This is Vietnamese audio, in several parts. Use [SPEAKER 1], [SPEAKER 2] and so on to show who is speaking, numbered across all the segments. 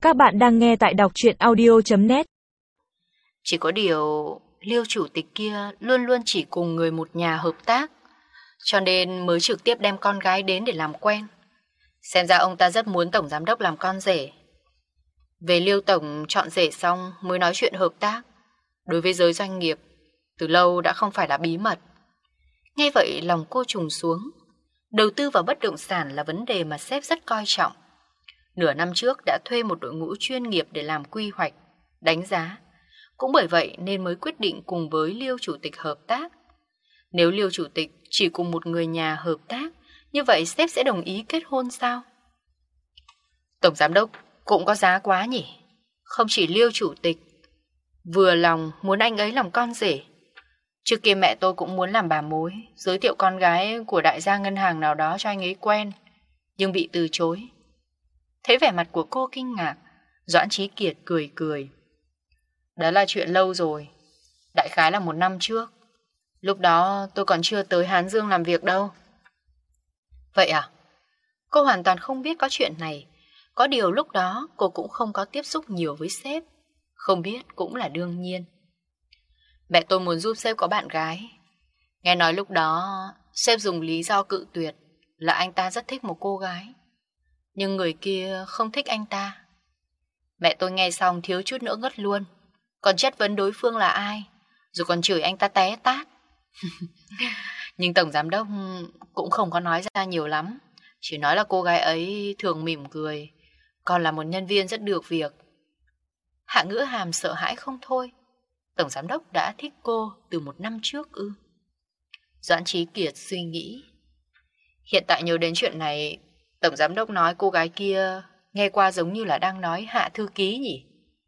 [SPEAKER 1] Các bạn đang nghe tại đọc truyện audio.net.
[SPEAKER 2] Chỉ có điều Liêu chủ tịch kia luôn luôn chỉ cùng người một nhà hợp tác, cho nên mới trực tiếp đem con gái đến để làm quen. Xem ra ông ta rất muốn tổng giám đốc làm con rể. Về Liêu tổng chọn rể xong mới nói chuyện hợp tác, đối với giới doanh nghiệp từ lâu đã không phải là bí mật. Nghe vậy lòng cô trùng xuống. Đầu tư vào bất động sản là vấn đề mà sếp rất coi trọng. Nửa năm trước đã thuê một đội ngũ chuyên nghiệp để làm quy hoạch, đánh giá. Cũng bởi vậy nên mới quyết định cùng với Liêu chủ tịch hợp tác. Nếu Liêu chủ tịch chỉ cùng một người nhà hợp tác, như vậy sếp sẽ đồng ý kết hôn sao? Tổng giám đốc cũng có giá quá nhỉ? Không chỉ Liêu chủ tịch vừa lòng muốn anh ấy làm con rể. Trước kia mẹ tôi cũng muốn làm bà mối, giới thiệu con gái của đại gia ngân hàng nào đó cho anh ấy quen, nhưng bị từ chối. Thấy vẻ mặt của cô kinh ngạc, Doãn Chí Kiệt cười cười. Đó là chuyện lâu rồi, đại khái là 1 năm trước. Lúc đó tôi còn chưa tới Hán Dương làm việc đâu. Vậy à? Cô hoàn toàn không biết có chuyện này. Có điều lúc đó cô cũng không có tiếp xúc nhiều với sếp. Không biết cũng là đương nhiên. Mẹ tôi muốn giúp sếp có bạn gái. Nghe nói lúc đó sếp dùng lý do cự tuyệt là anh ta rất thích một cô gái, nhưng người kia không thích anh ta. Mẹ tôi nghe xong thiếu chút nữa ngất luôn, còn chất vấn đối phương là ai, rồi còn chửi anh ta té tát. Nhưng tổng giám đốc cũng không có nói ra nhiều lắm, chỉ nói là cô gái ấy thường mỉm cười, còn là một nhân viên rất được việc. Hạ Ngữ Hàm sợ hãi không thôi. Tổng giám đốc đã thích cô từ 1 năm trước ư? Doãn Chí Kiệt suy nghĩ. Hiện tại nhớ đến chuyện này, tổng giám đốc nói cô gái kia nghe qua giống như là đang nói Hạ thư ký nhỉ?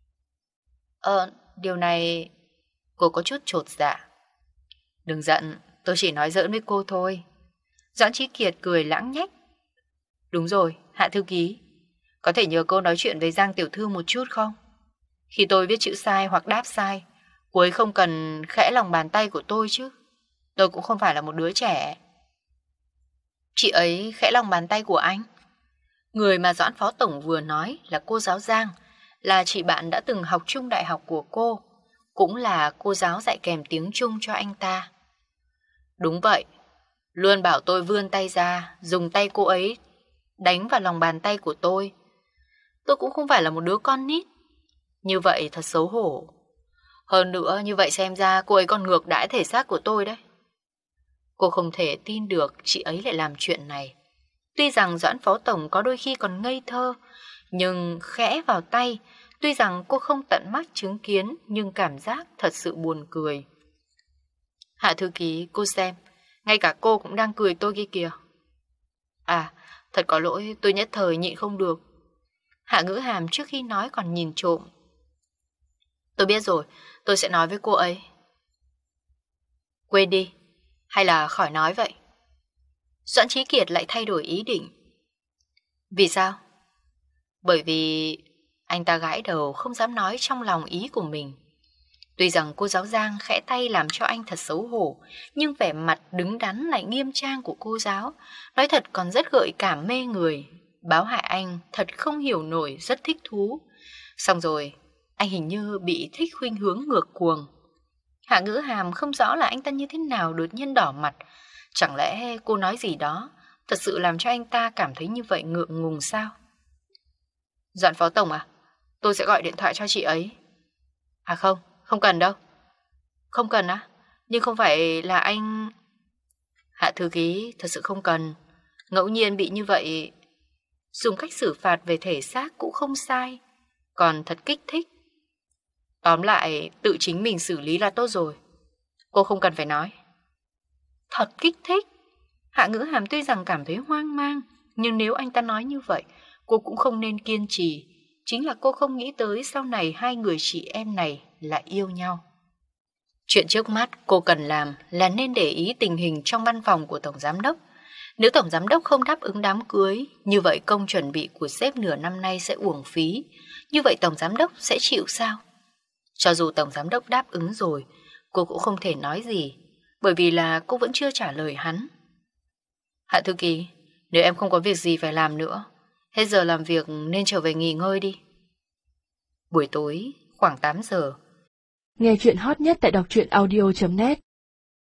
[SPEAKER 2] Điều này... Cô có chút chột dạ. Đừng giận, tôi chỉ nói giỡn với cô thôi. Doãn Chí Kiệt cười lãng nhách. Đúng rồi, Hạ thư ký, có thể nhờ cô nói chuyện với Giang tiểu thư một chút không? Khi tôi viết chữ sai hoặc đáp sai, cô ấy không cần khẽ lòng bàn tay của tôi chứ. Tôi cũng không phải là một đứa trẻ. Chị ấy khẽ lòng bàn tay của anh? Người mà Doãn phó tổng vừa nói là cô giáo Giang, là chị bạn đã từng học chung đại học của cô, cũng là cô giáo dạy kèm tiếng Trung cho anh ta. Đúng vậy, luôn bảo tôi vươn tay ra, dùng tay cô ấy đánh vào lòng bàn tay của tôi. Tôi cũng không phải là một đứa con nít. Như vậy thật xấu hổ. Hơn nữa như vậy xem ra cô ấy còn ngược đãi thể xác của tôi đấy. Cô không thể tin được chị ấy lại làm chuyện này. Tuy rằng Doãn phó tổng có đôi khi còn ngây thơ, nhưng khẽ vào tay, tuy rằng cô không tận mắt chứng kiến, nhưng cảm giác thật sự buồn cười. Hạ thư ký, cô xem, ngay cả cô cũng đang cười tôi kia kìa. À, thật có lỗi, tôi nhất thời nhịn không được. Hạ Ngữ Hàm trước khi nói còn nhìn trộm. Tôi biết rồi, tôi sẽ nói với cô ấy. Quên đi, hay là khỏi nói vậy? Doãn Chí Kiệt lại thay đổi ý định. Vì sao? Bởi vì anh ta gãi đầu không dám nói trong lòng ý của mình. Tuy rằng cô giáo Giang khẽ tay làm cho anh thật xấu hổ, nhưng vẻ mặt đứng đắn lại nghiêm trang của cô giáo, nói thật còn rất gợi cảm mê người. Báo hại anh thật không hiểu nổi, rất thích thú. Xong rồi, anh hình như bị thích khuynh hướng ngược cuồng. Hạ Ngữ Hàm không rõ là anh ta như thế nào đột nhiên đỏ mặt. Chẳng lẽ cô nói gì đó thật sự làm cho anh ta cảm thấy như vậy ngượng ngùng sao? Doãn phó tổng à, tôi sẽ gọi điện thoại cho chị ấy. À không, không cần đâu. Không cần á? Nhưng không phải là anh... Hạ thư ký, thật sự không cần. Ngẫu nhiên bị như vậy, dùng cách xử phạt về thể xác cũng không sai, còn thật kích thích. Tóm lại, tự chính mình xử lý là tốt rồi. Cô không cần phải nói. Thật kích thích. Hạ Ngữ Hàm tuy rằng cảm thấy hoang mang, nhưng nếu anh ta nói như vậy, cô cũng không nên kiên trì. Chính là cô không nghĩ tới sau này hai người chị em này lại yêu nhau. Chuyện trước mắt cô cần làm là nên để ý tình hình trong văn phòng của Tổng Giám Đốc. Nếu Tổng Giám Đốc không đáp ứng đám cưới, như vậy công chuẩn bị của sếp nửa năm nay sẽ uổng phí. Như vậy Tổng Giám Đốc sẽ chịu sao? Cho dù Tổng Giám Đốc đáp ứng rồi, cô cũng không thể nói gì, bởi vì là cô vẫn chưa trả lời hắn. Hạ thư ký, nếu em không có việc gì phải làm nữa, hết giờ làm việc nên trở về nghỉ ngơi đi. Buổi tối khoảng 8 giờ.
[SPEAKER 1] Nghe chuyện hot nhất tại đọc truyện audio.net